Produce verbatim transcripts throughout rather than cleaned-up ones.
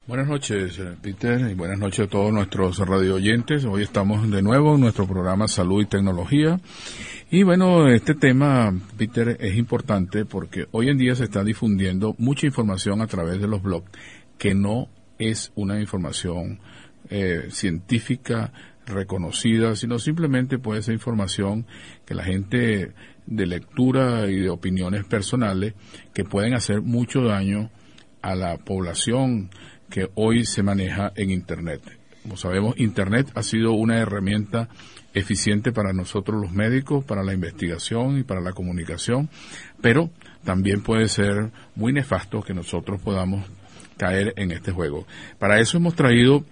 Buenas noches, Peter, y buenas noches a todos nuestros radio oyentes. Hoy estamos de nuevo en nuestro programa Salud y Tecnología. Y bueno, este tema, Peter, es importante porque hoy en día se está difundiendo mucha información a través de los blogs que no es una información eh, científica reconocida, sino simplemente puede ser información que la gente de lectura y de opiniones personales que pueden hacer mucho daño a la población que hoy se maneja en Internet. Como sabemos, Internet ha sido una herramienta eficiente para nosotros los médicos, para la investigación y para la comunicación, pero también puede ser muy nefasto que nosotros podamos caer en este juego. Para eso hemos traído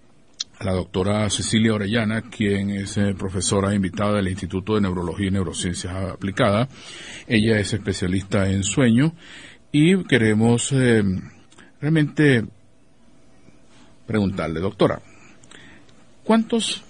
a la doctora Cecilia Orellana, quien es eh, profesora invitada del Instituto de Neurología y Neurociencias Aplicadas. Ella es especialista en sueño y queremos eh, realmente preguntarle, doctora, ¿cuántos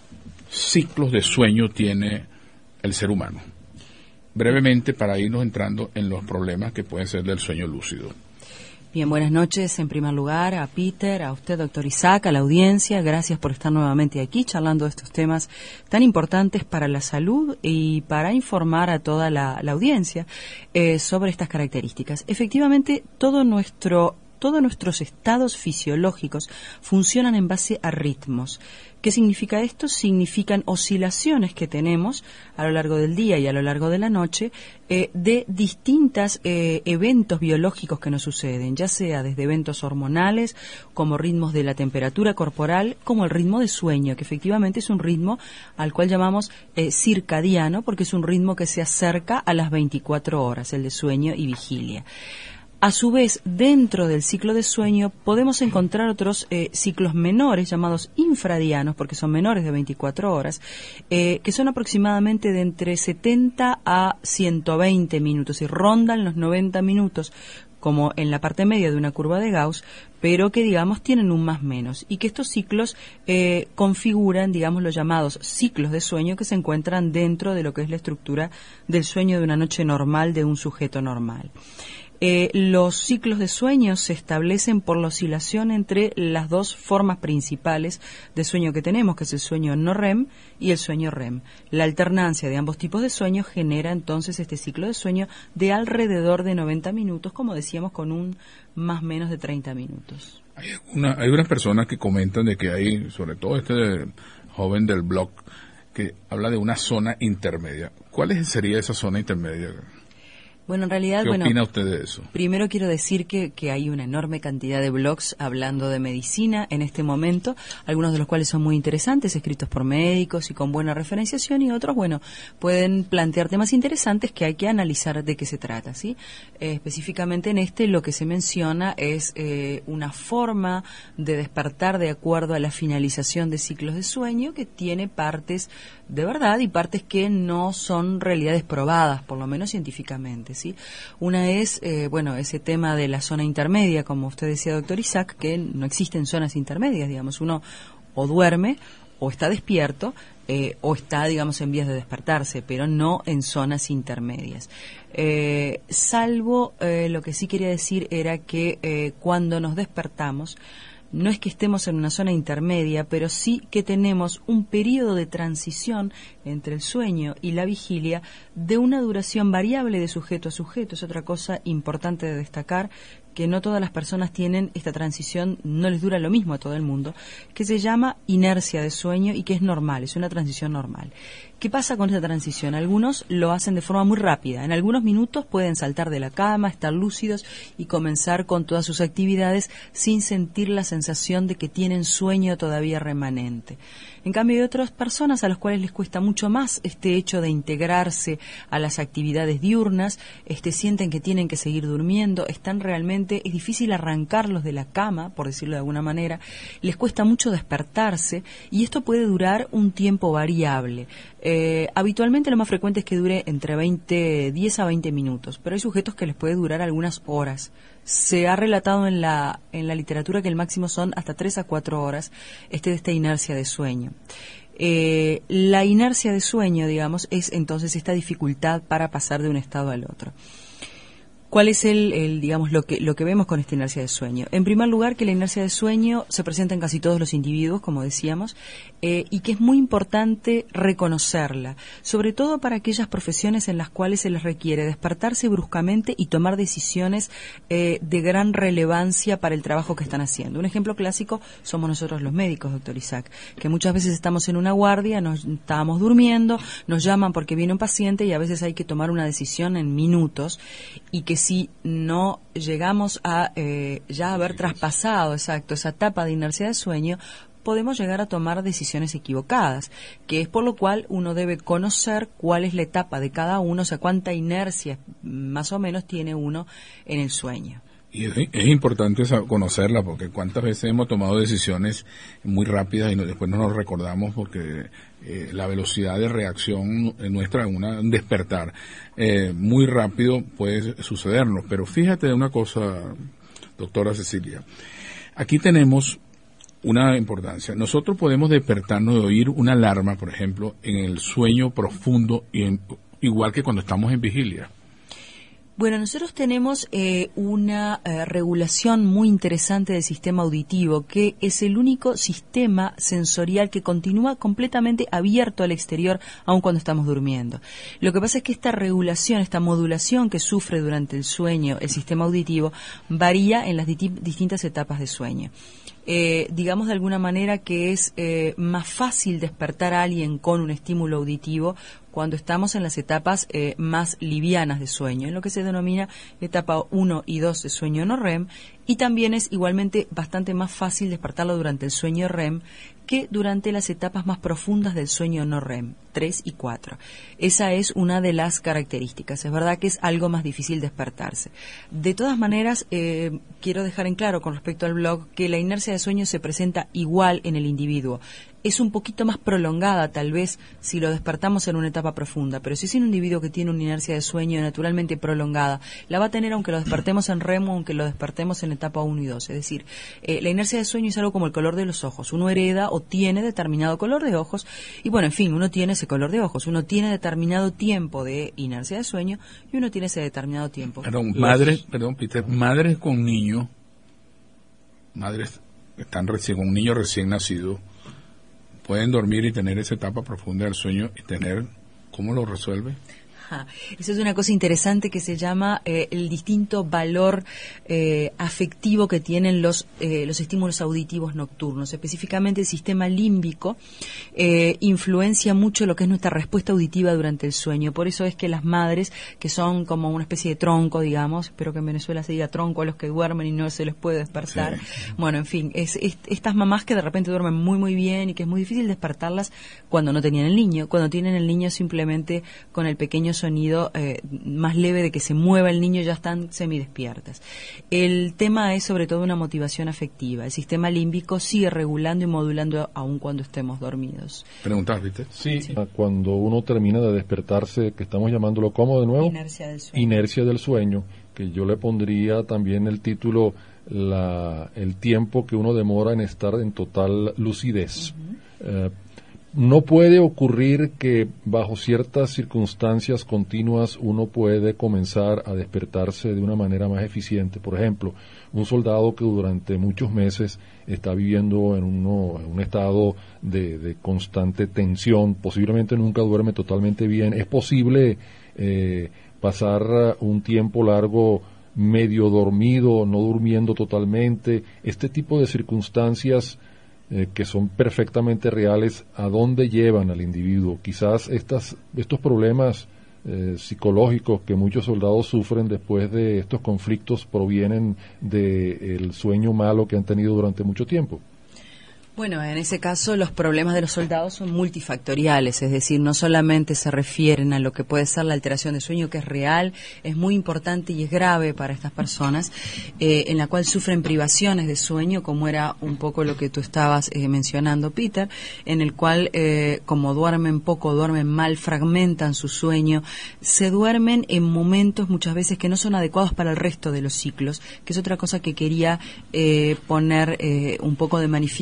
ciclos de sueño tiene el ser humano? Brevemente, para irnos entrando en los problemas que pueden ser del sueño lúcido. Bien, buenas noches en primer lugar a Peter, a usted, doctor Isaac, a la audiencia. Gracias por estar nuevamente aquí charlando de estos temas tan importantes para la salud y para informar a toda la, la audiencia eh, sobre estas características. Efectivamente, todo nuestro Todos nuestros estados fisiológicos funcionan en base a ritmos. ¿Qué significa esto? Significan oscilaciones que tenemos a lo largo del día y a lo largo de la noche eh, de distintos eh, eventos biológicos que nos suceden, ya sea desde eventos hormonales, como ritmos de la temperatura corporal, como el ritmo de sueño, que efectivamente es un ritmo al cual llamamos eh, circadiano, porque es un ritmo que se acerca a las veinticuatro horas, el de sueño y vigilia. A su vez, dentro del ciclo de sueño podemos encontrar otros eh, ciclos menores llamados infradianos, porque son menores de veinticuatro horas, eh, que son aproximadamente de entre setenta a ciento veinte minutos y rondan los noventa minutos, como en la parte media de una curva de Gauss, pero que, digamos, tienen un más menos, y que estos ciclos eh, configuran, digamos, los llamados ciclos de sueño que se encuentran dentro de lo que es la estructura del sueño de una noche normal de un sujeto normal. Eh, los ciclos de sueño se establecen por la oscilación entre las dos formas principales de sueño que tenemos, que es el sueño no R E M y el sueño R E M. La alternancia de ambos tipos de sueño genera entonces este ciclo de sueño de alrededor de noventa minutos, como decíamos, con un más o menos de treinta minutos. Hay, una, hay unas personas que comentan de que hay, sobre todo este joven del blog, que habla de una zona intermedia. ¿Cuál sería esa zona intermedia? Bueno, en realidad, ¿Qué bueno, opina usted de eso? Primero quiero decir que, que hay una enorme cantidad de blogs hablando de medicina en este momento, algunos de los cuales son muy interesantes, escritos por médicos y con buena referenciación, y otros, bueno, pueden plantear temas interesantes que hay que analizar de qué se trata, ¿sí? Eh, específicamente en este lo que se menciona es eh, una forma de despertar de acuerdo a la finalización de ciclos de sueño que tiene partes de verdad y partes que no son realidades probadas, por lo menos científicamente, ¿sí? Una es, eh, bueno, ese tema de la zona intermedia, como usted decía, doctor Isaac, que no existen zonas intermedias, digamos, uno o duerme o está despierto eh, o está, digamos, en vías de despertarse, pero no en zonas intermedias. Eh, salvo, eh, lo que sí quería decir era que eh, cuando nos despertamos, no es que estemos en una zona intermedia, pero sí que tenemos un periodo de transición entre el sueño y la vigilia de una duración variable de sujeto a sujeto. Es otra cosa importante de destacar, que no todas las personas tienen esta transición, no les dura lo mismo a todo el mundo, que se llama inercia de sueño y que es normal, es una transición normal. ¿Qué pasa con esa transición? Algunos lo hacen de forma muy rápida. En algunos minutos pueden saltar de la cama, estar lúcidos y comenzar con todas sus actividades sin sentir la sensación de que tienen sueño todavía remanente. En cambio, hay otras personas a las cuales les cuesta mucho más este hecho de integrarse a las actividades diurnas, este, sienten que tienen que seguir durmiendo, están realmente, es difícil arrancarlos de la cama, por decirlo de alguna manera, les cuesta mucho despertarse y esto puede durar un tiempo variable. Eh, habitualmente lo más frecuente es que dure entre veinte, diez a veinte minutos, pero hay sujetos que les puede durar algunas horas. Se ha relatado en la en la literatura que el máximo son hasta tres a cuatro horas este de esta inercia de sueño. Eh, la inercia de sueño, digamos, es entonces esta dificultad para pasar de un estado al otro. ¿Cuál es el, el digamos, lo que, lo que vemos con esta inercia de sueño? En primer lugar, que la inercia de sueño se presenta en casi todos los individuos, como decíamos, eh, y que es muy importante reconocerla, sobre todo para aquellas profesiones en las cuales se les requiere despertarse bruscamente y tomar decisiones eh, de gran relevancia para el trabajo que están haciendo. Un ejemplo clásico somos nosotros los médicos, doctor Isaac, que muchas veces estamos en una guardia, nos estábamos durmiendo, nos llaman porque viene un paciente y a veces hay que tomar una decisión en minutos, y que si no llegamos a eh, ya haber traspasado, exacto, esa etapa de inercia de sueño, podemos llegar a tomar decisiones equivocadas, que es por lo cual uno debe conocer cuál es la etapa de cada uno, o sea, cuánta inercia más o menos tiene uno en el sueño. Y es, es importante conocerla, porque cuántas veces hemos tomado decisiones muy rápidas y no, después no nos recordamos, porque eh, la velocidad de reacción nuestra, una, un despertar eh, muy rápido puede sucedernos. Pero fíjate de una cosa, doctora Cecilia, aquí tenemos una importancia. Nosotros podemos despertarnos de oír una alarma, por ejemplo, en el sueño profundo, y en, igual que cuando estamos en vigilia. Bueno, nosotros tenemos eh, una eh, regulación muy interesante del sistema auditivo, que es el único sistema sensorial que continúa completamente abierto al exterior, aun cuando estamos durmiendo. Lo que pasa es que esta regulación, esta modulación que sufre durante el sueño el sistema auditivo, varía en las di- distintas etapas de sueño. Eh, digamos de alguna manera que es eh, más fácil despertar a alguien con un estímulo auditivo cuando estamos en las etapas eh, más livianas de sueño, en lo que se denomina etapa uno y dos de sueño no R E M, y también es igualmente bastante más fácil despertarlo durante el sueño R E M que durante las etapas más profundas del sueño no R E M, tres y cuatro. Esa es una de las características. Es verdad que es algo más difícil despertarse. De todas maneras, eh, quiero dejar en claro con respecto al blog que la inercia de sueño se presenta igual en el individuo. Es un poquito más prolongada, tal vez, si lo despertamos en una etapa profunda, pero si es un individuo que tiene una inercia de sueño naturalmente prolongada, la va a tener aunque lo despertemos en R E M o aunque lo despertemos en etapa uno y dos. Es decir, eh, la inercia de sueño es algo como el color de los ojos. Uno hereda o tiene determinado color de ojos, y bueno, en fin, uno tiene ese color de ojos, uno tiene determinado tiempo de inercia de sueño y uno tiene ese determinado tiempo. Perdón, madres, perdón, Peter, madres con niños, madres que están recién, con un niño recién nacido, pueden dormir y tener esa etapa profunda del sueño y tener, ¿cómo lo resuelve? Ajá. Eso es una cosa interesante que se llama eh, el distinto valor eh, afectivo que tienen los eh, los estímulos auditivos nocturnos. Específicamente el sistema límbico eh, influencia mucho lo que es nuestra respuesta auditiva durante el sueño. Por eso es que las madres, que son como una especie de tronco, digamos, espero que en Venezuela se diga tronco a los que duermen y no se les puede despertar. Sí. Bueno, en fin, es, es estas mamás que de repente duermen muy muy bien y que es muy difícil despertarlas cuando no tenían el niño. Cuando tienen el niño, simplemente con el pequeño sonido eh, más leve de que se mueva el niño ya están semidespiertas. El tema es sobre todo una motivación afectiva. El sistema límbico sigue regulando y modulando aun cuando estemos dormidos. ¿Preguntas, viste? Sí, sí, cuando uno termina de despertarse, que estamos llamándolo ¿cómo de nuevo? Inercia del sueño. Inercia del sueño, que yo le pondría también el título, la, el tiempo que uno demora en estar en total lucidez. Uh-huh. eh, No puede ocurrir que bajo ciertas circunstancias continuas uno puede comenzar a despertarse de una manera más eficiente. Por ejemplo, un soldado que durante muchos meses está viviendo en, uno, en un estado de, de constante tensión, posiblemente nunca duerme totalmente bien. Es posible eh, pasar un tiempo largo medio dormido, no durmiendo totalmente. Este tipo de circunstancias Eh, que son perfectamente reales, ¿a dónde llevan al individuo? Quizás estas, estos problemas eh, psicológicos que muchos soldados sufren después de estos conflictos provienen del sueño malo que han tenido durante mucho tiempo. Bueno, en ese caso los problemas de los soldados son multifactoriales, es decir, no solamente se refieren a lo que puede ser la alteración de sueño, que es real, es muy importante y es grave para estas personas, eh, en la cual sufren privaciones de sueño, como era un poco lo que tú estabas eh, mencionando, Peter, en el cual, eh, como duermen poco, duermen mal, fragmentan su sueño, se duermen en momentos muchas veces que no son adecuados para el resto de los ciclos, que es otra cosa que quería eh, poner eh, un poco de manifiesto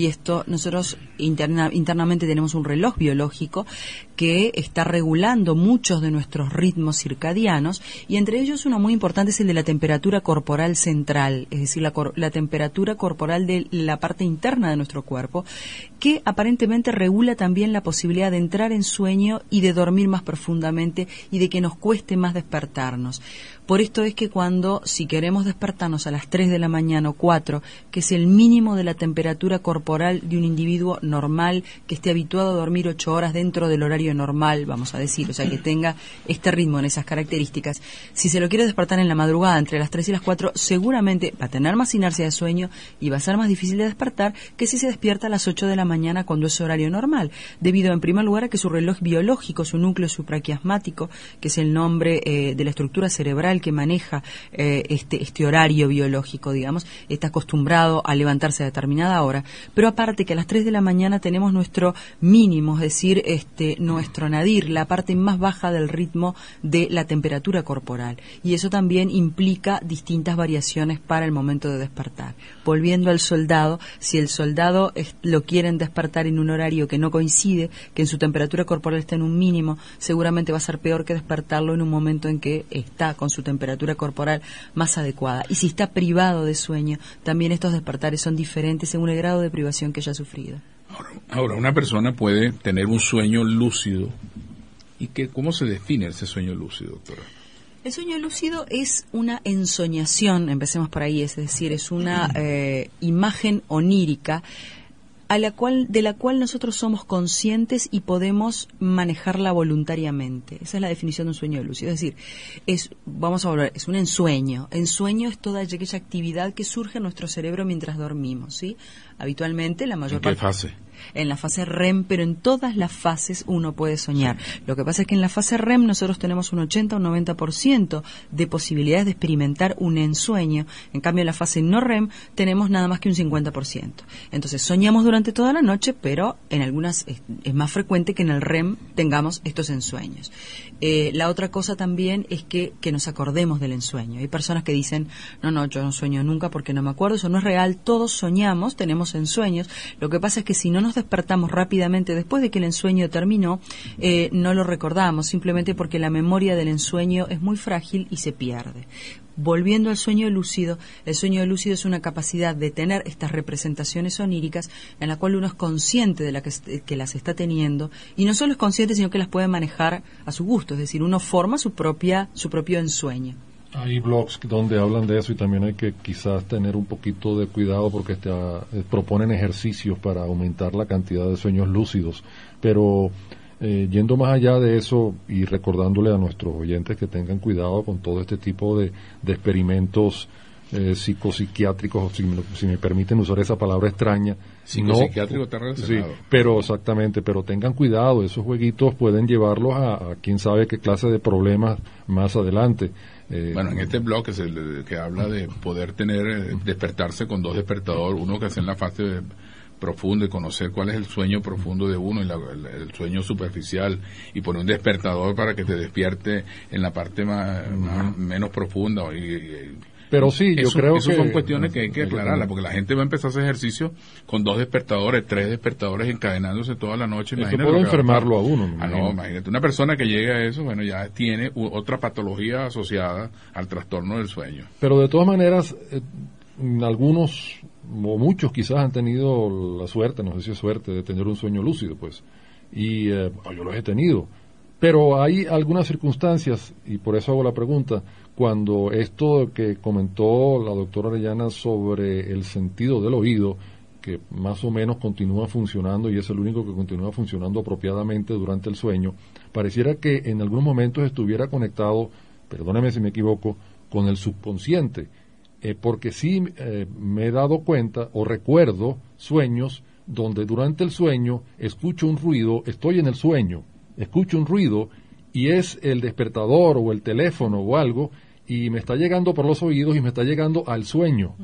ejemplo, nosotros interna, internamente tenemos un reloj biológico que está regulando muchos de nuestros ritmos circadianos, y entre ellos uno muy importante es el de la temperatura corporal central, es decir, la, la temperatura corporal de la parte interna de nuestro cuerpo, que aparentemente regula también la posibilidad de entrar en sueño y de dormir más profundamente y de que nos cueste más despertarnos. Por esto es que cuando, si queremos despertarnos a las tres de la mañana o cuatro, que es el mínimo de la temperatura corporal de un individuo normal que esté habituado a dormir ocho horas dentro del horario normal, vamos a decir, o sea, que tenga este ritmo en esas características, si se lo quiere despertar en la madrugada entre las tres y las cuatro, seguramente va a tener más inercia de sueño y va a ser más difícil de despertar que si se despierta a las ocho de la mañana cuando es horario normal, debido en primer lugar a que su reloj biológico, su núcleo supraquiasmático, que es el nombre eh, de la estructura cerebral que maneja eh, este, este horario biológico, digamos, está acostumbrado a levantarse a determinada hora, pero aparte que a las tres de la mañana tenemos nuestro mínimo, es decir, este, nuestro nadir, la parte más baja del ritmo de la temperatura corporal, y eso también implica distintas variaciones para el momento de despertar. Volviendo al soldado, si el soldado es, lo quieren despertar en un horario que no coincide, que en su temperatura corporal está en un mínimo, seguramente va a ser peor que despertarlo en un momento en que está con su temperatura corporal más adecuada. Y si está privado de sueño, también estos despertares son diferentes según el grado de privación que haya sufrido. Ahora, ahora una persona puede tener un sueño lúcido. ¿Y qué, cómo se define ese sueño lúcido, doctora? El sueño lúcido es una ensoñación, empecemos por ahí, es decir, es una eh, imagen onírica a la cual, de la cual nosotros somos conscientes y podemos manejarla voluntariamente. Esa es la definición de un sueño lúcido. Es decir, es, vamos a volver, es un ensueño. Ensueño es toda aquella actividad que surge en nuestro cerebro mientras dormimos, ¿sí? Habitualmente la mayor parte... ¿En qué parte... fase? En la fase R E M, pero en todas las fases uno puede soñar. Sí. Lo que pasa es que en la fase R E M nosotros tenemos un ochenta o un noventa por ciento de posibilidades de experimentar un ensueño. En cambio, en la fase no R E M tenemos nada más que un cincuenta por ciento. Entonces, soñamos durante toda la noche, pero en algunas es, es más frecuente que en el R E M tengamos estos ensueños. Eh, la otra cosa también es que, que nos acordemos del ensueño. Hay personas que dicen, no, no, yo no sueño nunca porque no me acuerdo. Eso no es real. Todos soñamos, tenemos ensueños. Lo que pasa es que si no nos despertamos rápidamente después de que el ensueño terminó, eh, no lo recordamos, simplemente porque la memoria del ensueño es muy frágil y se pierde. Volviendo al sueño lúcido, el sueño lúcido es una capacidad de tener estas representaciones oníricas en la cual uno es consciente de la que, que las está teniendo, y no solo es consciente, sino que las puede manejar a su gusto, es decir, uno forma su propia su propio ensueño. Hay blogs donde hablan de eso y también hay que quizás tener un poquito de cuidado porque te, eh, proponen ejercicios para aumentar la cantidad de sueños lúcidos, pero eh, yendo más allá de eso y recordándole a nuestros oyentes que tengan cuidado con todo este tipo de, de experimentos eh, psicopsiquiátricos, si me, si me permiten usar esa palabra extraña. Psicopsiquiátrico no, está relacionado. Sí, pero exactamente, pero tengan cuidado, esos jueguitos pueden llevarlos a, a quién sabe qué clase de problemas más adelante. Eh, bueno, en este blog que, se, que habla de poder tener, eh, despertarse con dos despertadores, uno que hace en la fase de, profunda y conocer cuál es el sueño profundo de uno y la, el, el sueño superficial, y poner un despertador para que te despierte en la parte más, uh-huh. más menos profunda. Y, y, Pero sí, yo eso, creo eso que... son cuestiones que hay que aclararlas, porque la gente va a empezar a hacer ejercicio con dos despertadores, tres despertadores encadenándose toda la noche. Eso puede enfermarlo a uno. Ah, no, imagínate, una persona que llega a eso, bueno, ya tiene u- otra patología asociada al trastorno del sueño. Pero de todas maneras, eh, algunos o muchos quizás han tenido la suerte, no sé si es suerte, de tener un sueño lúcido, pues, y eh, yo los he tenido. Pero hay algunas circunstancias, y por eso hago la pregunta, cuando esto que comentó la doctora Orellana sobre el sentido del oído, que más o menos continúa funcionando y es el único que continúa funcionando apropiadamente durante el sueño, pareciera que en algunos momentos estuviera conectado, perdóneme si me equivoco, con el subconsciente, eh, porque sí eh, me he dado cuenta o recuerdo sueños donde durante el sueño escucho un ruido, estoy en el sueño, escucho un ruido y es el despertador o el teléfono o algo y me está llegando por los oídos y me está llegando al sueño. Uh-huh.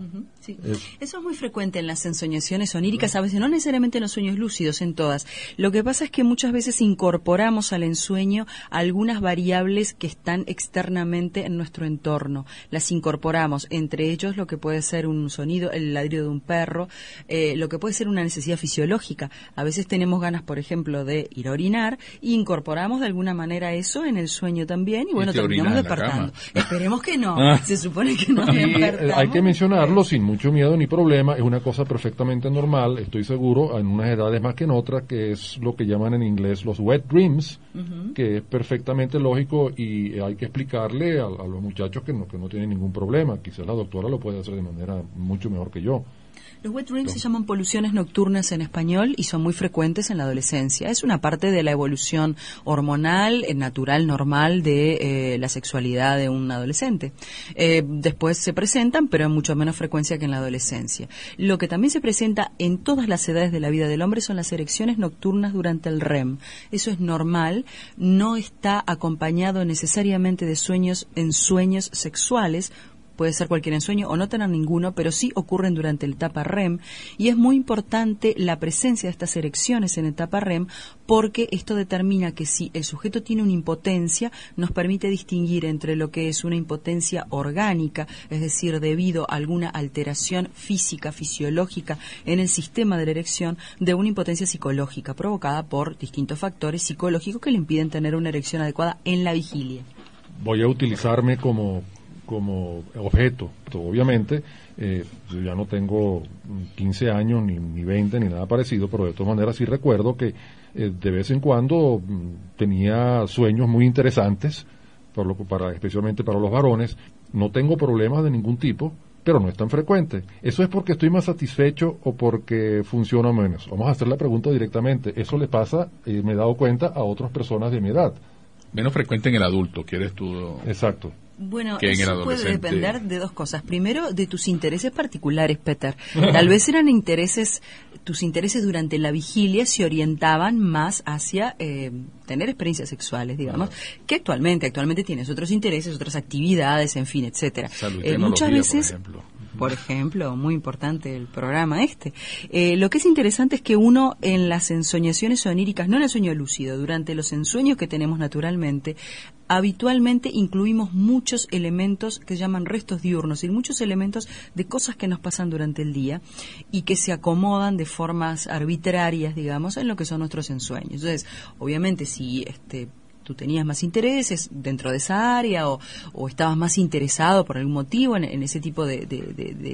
Sí. Es, Eso es muy frecuente en las ensoñaciones oníricas, a veces no necesariamente en los sueños lúcidos, en todas. Lo que pasa es que muchas veces incorporamos al ensueño algunas variables que están externamente en nuestro entorno. Las incorporamos, entre ellos lo que puede ser un sonido, el ladrido de un perro, eh, lo que puede ser una necesidad fisiológica. A veces tenemos ganas, por ejemplo, de ir a orinar y incorporamos de alguna manera eso en el sueño también y bueno, ¿Y te terminamos orinas en la despertando. cama? Esperemos que no. Ah. Se supone que no y eh, despertamos. hay que mencionarlo sin mucho miedo ni problema, es una cosa perfectamente normal, estoy seguro, en unas edades más que en otras, que es lo que llaman en inglés los wet dreams, uh-huh. que es perfectamente lógico y hay que explicarle a, a los muchachos que no, que no tienen ningún problema. Quizás la doctora lo puede hacer de manera mucho mejor que yo. Los wet dreams se llaman poluciones nocturnas en español y son muy frecuentes en la adolescencia. Es una parte de la evolución hormonal, eh, natural, normal de eh, la sexualidad de un adolescente. Eh, después se presentan, pero en mucho menos frecuencia que en la adolescencia. Lo que también se presenta en todas las edades de la vida del hombre son las erecciones nocturnas durante el R E M. Eso es normal, no está acompañado necesariamente de sueños en sueños sexuales. Puede ser cualquier ensueño o no tener ninguno, pero sí ocurren durante la etapa R E M y es muy importante la presencia de estas erecciones en etapa R E M porque esto determina que si el sujeto tiene una impotencia, nos permite distinguir entre lo que es una impotencia orgánica, es decir, debido a alguna alteración física, fisiológica en el sistema de la erección, de una impotencia psicológica provocada por distintos factores psicológicos que le impiden tener una erección adecuada en la vigilia. Voy a utilizarme como como objeto, obviamente, eh, yo ya no tengo quince años, ni, ni veinte, ni nada parecido, pero de todas maneras sí recuerdo que eh, de vez en cuando mm, tenía sueños muy interesantes, por lo, para, especialmente para los varones. No tengo problemas de ningún tipo, pero no es tan frecuente. ¿Eso es porque estoy más satisfecho o porque funciona menos? Vamos a hacer la pregunta directamente. Eso le pasa, eh, me he dado cuenta, a otras personas de mi edad. Menos frecuente en el adulto, ¿quieres tú? Exacto. Bueno, que eso puede depender de dos cosas. Primero, de tus intereses particulares, Peter. Tal vez eran intereses, tus intereses durante la vigilia se orientaban más hacia eh, tener experiencias sexuales, digamos, uh-huh. que actualmente, actualmente tienes otros intereses, otras actividades, en fin, etcétera. Salud y eh, muchas veces, por ejemplo. Por ejemplo, muy importante el programa este. Eh, lo que es interesante es que uno en las ensoñaciones oníricas, no en el sueño lúcido, durante los ensueños que tenemos naturalmente, habitualmente incluimos muchos elementos que se llaman restos diurnos, y muchos elementos de cosas que nos pasan durante el día y que se acomodan de formas arbitrarias, digamos, en lo que son nuestros ensueños. Entonces, obviamente, si este tú tenías más intereses dentro de esa área o, o estabas más interesado por algún motivo en, en ese tipo de, de, de, de,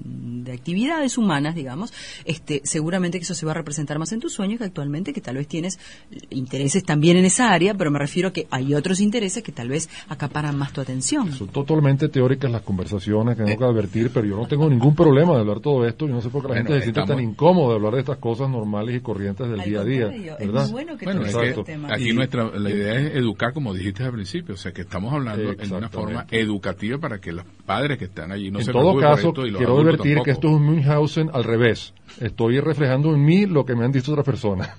de actividades humanas, digamos, este, seguramente que eso se va a representar más en tus sueños que actualmente, que tal vez tienes intereses también en esa área, pero me refiero a que hay otros intereses que tal vez acaparan más tu atención. Son totalmente teóricas las conversaciones que tengo que advertir, pero yo no tengo ningún problema de hablar todo esto. Yo no sé por qué la bueno, gente se siente estamos... tan incómodo de hablar de estas cosas normales y corrientes del Al día a día, ¿verdad? Es muy bueno que bueno, tú es toques que el tema. aquí Y... nuestra la idea es educar, como dijiste al principio, o sea, que estamos hablando en una forma educativa para que los padres que están allí no en se todo preocupen caso, por esto y los quiero adultos advertir tampoco. que esto es un Münchhausen al revés. Estoy reflejando en mí lo que me han dicho otras personas.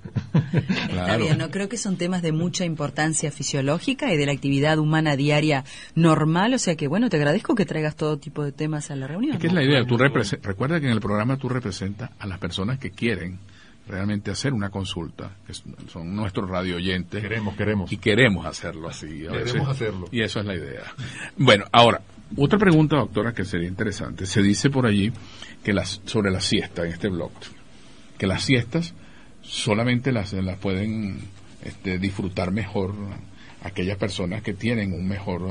Está bien, no creo que son temas de mucha importancia fisiológica y de la actividad humana diaria normal, o sea que bueno, te agradezco que traigas todo tipo de temas a la reunión. Es que es la idea, tú represe- recuerda que en el programa tú representas a las personas que quieren realmente hacer una consulta, que son nuestros radio oyentes. Queremos, queremos. Y queremos hacerlo así. A Queremos veces, hacerlo. Y eso es la idea. Bueno, ahora, otra pregunta, doctora, que sería interesante. Se dice por allí que las sobre la siesta en este blog, que las siestas solamente las, las pueden este, disfrutar mejor aquellas personas que tienen un mejor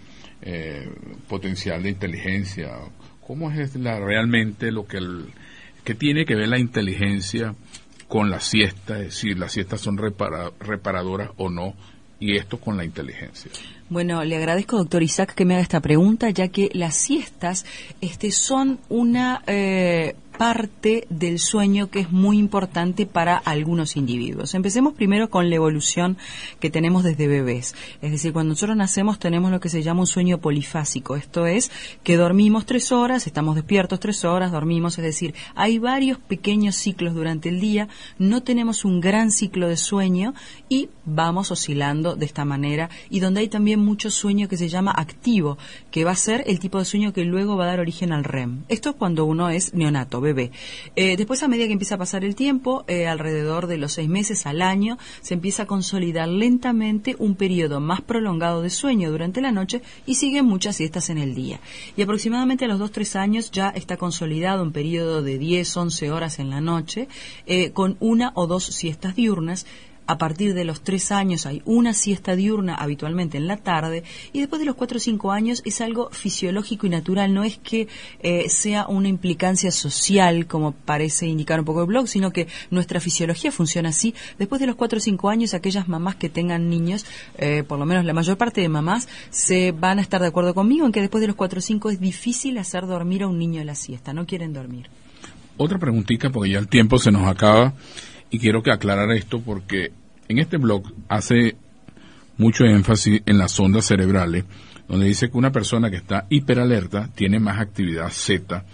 eh, potencial de inteligencia. ¿Cómo es la, realmente lo que el, que tiene que ver la inteligencia con la siesta? Es decir, las siestas son repara, reparadoras o no, y esto con la inteligencia. Bueno, le agradezco, doctor Isaac, que me haga esta pregunta, ya que las siestas este, son una, eh, parte del sueño que es muy importante para algunos individuos. Empecemos primero con la evolución que tenemos desde bebés. Es decir, cuando nosotros nacemos tenemos lo que se llama un sueño polifásico. Esto es que dormimos tres horas, estamos despiertos tres horas, dormimos, es decir, hay varios pequeños ciclos durante el día, no tenemos un gran ciclo de sueño y vamos oscilando de esta manera, y donde hay también mucho sueño que se llama activo, que va a ser el tipo de sueño que luego va a dar origen al R E M. Esto es cuando uno es neonato, bebé. Eh, después, a medida que empieza a pasar el tiempo, eh, alrededor de los seis meses al año, se empieza a consolidar lentamente un periodo más prolongado de sueño durante la noche y siguen muchas siestas en el día. Y aproximadamente a los dos tres años ya está consolidado un periodo de diez once horas en la noche, eh, con una o dos siestas diurnas. A partir de los tres años hay una siesta diurna habitualmente en la tarde, y después de los cuatro o cinco años es algo fisiológico y natural, no es que eh, sea una implicancia social como parece indicar un poco el blog, sino que nuestra fisiología funciona así. Después de los cuatro o cinco años, aquellas mamás que tengan niños, eh, por lo menos la mayor parte de mamás, se van a estar de acuerdo conmigo en que después de los cuatro o cinco es difícil hacer dormir a un niño de la siesta, no quieren dormir. Otra preguntita, porque ya el tiempo se nos acaba. Y quiero que aclarar esto porque en este blog hace mucho énfasis en las ondas cerebrales, donde dice que una persona que está hiperalerta tiene más actividad zeta,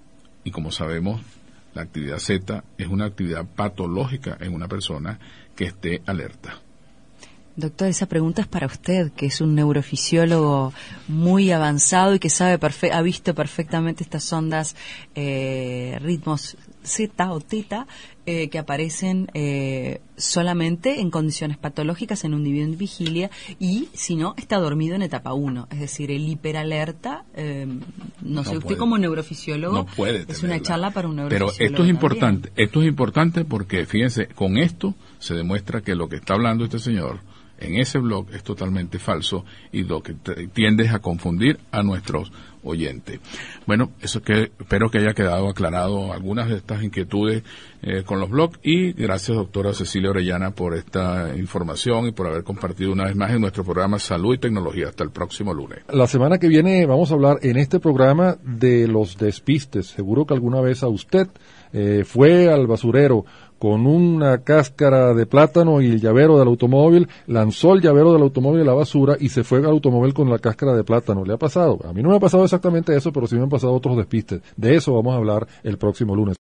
y como sabemos, la actividad zeta es una actividad patológica en una persona que esté alerta. Doctor, esa pregunta es para usted, que es un neurofisiólogo muy avanzado y que sabe perfe- ha visto perfectamente estas ondas, eh, ritmos zeta o teta, eh, que aparecen eh, solamente en condiciones patológicas en un individuo en vigilia, y si no, está dormido en etapa uno. Es decir, el hiperalerta, eh, no, no sé, puede, usted como neurofisiólogo, no puede es tenerla. una charla para un neurofisiólogo. Pero esto es importante, también. esto es importante porque, fíjense, con esto se demuestra que lo que está hablando este señor en ese blog es totalmente falso, y lo que t- tiende es a confundir a nuestros oyentes. Bueno, eso que espero que haya quedado aclarado algunas de estas inquietudes eh, con los blogs, y gracias, doctora Cecilia Orellana, por esta información y por haber compartido una vez más en nuestro programa Salud y Tecnología. Hasta el próximo lunes. La semana que viene vamos a hablar en este programa de los despistes. Seguro que alguna vez a usted eh, fue al basurero con una cáscara de plátano y el llavero del automóvil, lanzó el llavero del automóvil a la basura y se fue al automóvil con la cáscara de plátano. ¿Le ha pasado? A mí no me ha pasado exactamente eso, pero sí me han pasado otros despistes. De eso vamos a hablar el próximo lunes.